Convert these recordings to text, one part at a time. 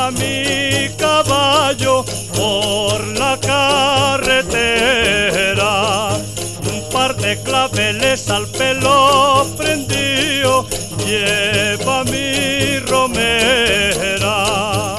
lleva mi caballo por la carretera. Un par de claveles al pelo prendido lleva mi romera.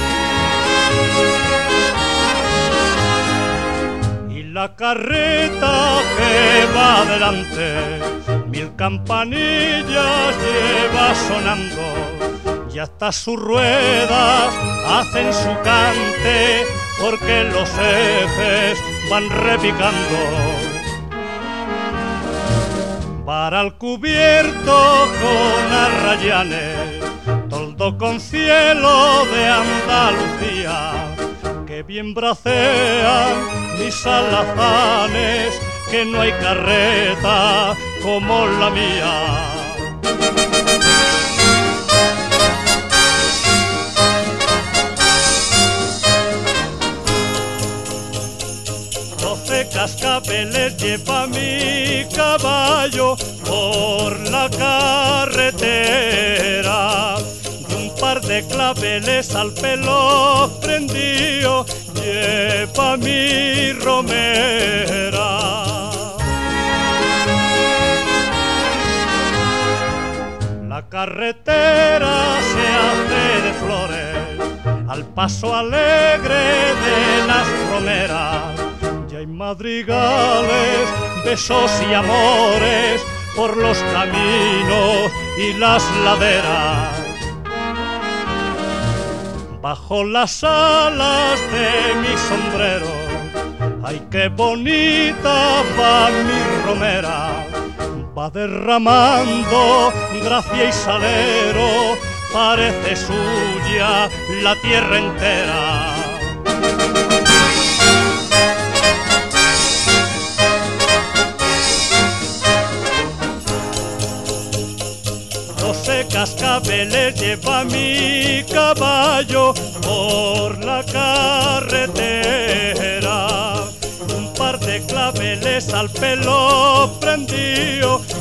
Y la carreta que va adelante, 1000 campanillas lleva sonando, y hasta sus ruedas hacen su cante, porque los ejes van repicando. Para el cubierto con arrayanes, toldo con cielo de Andalucía, que bien bracean mis alazanes, que no hay carreta como la mía. 12 cascabeles lleva mi caballo por la carretera, y un par de claveles al pelo prendido lleva mi romera. La carretera se hace de flores al paso alegre de las romeras, y hay madrigales, besos y amores por los caminos y las laderas. Bajo las alas de mi sombrero, ay, qué bonita va mi romera, va derramando gracia y salero, parece suya la tierra entera. Cascabeles lleva mi caballo por la carretera, un par de claveles al pelo prendido